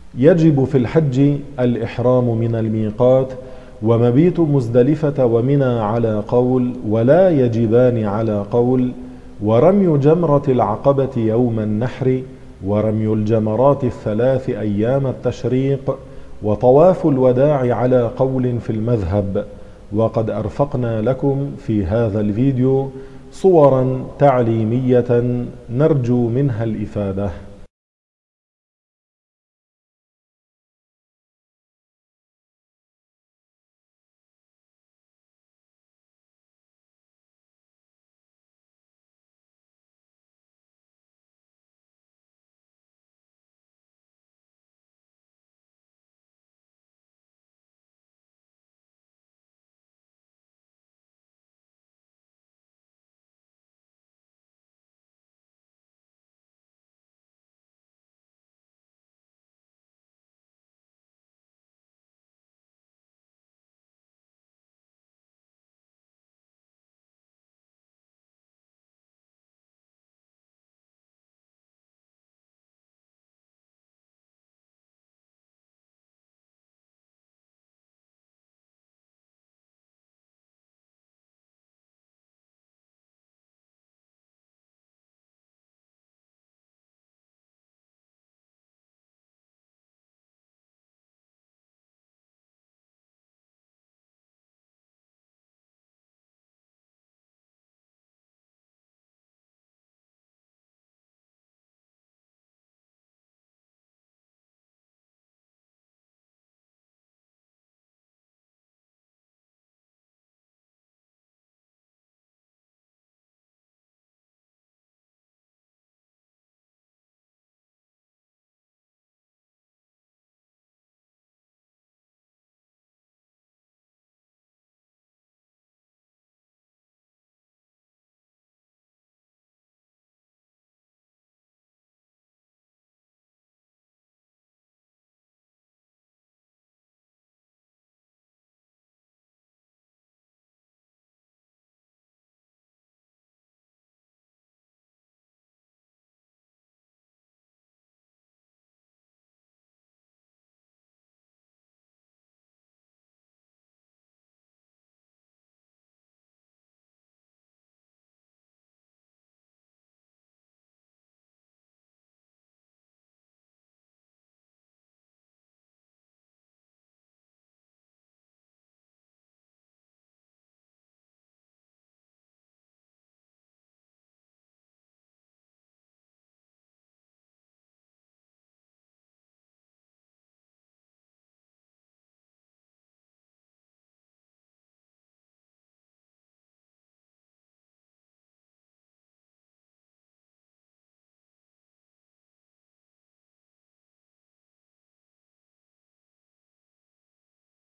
يجب في الحج الإحرام من الميقات، ومبيت مزدلفة ومنى على قول، ولا يجبان على قول، ورمي جمرة العقبة يوم النحر، ورمي الجمرات الثلاث أيام التشريق، وطواف الوداع على قول في المذهب. وقد أرفقنا لكم في هذا الفيديو صورا تعليمية نرجو منها الإفادة.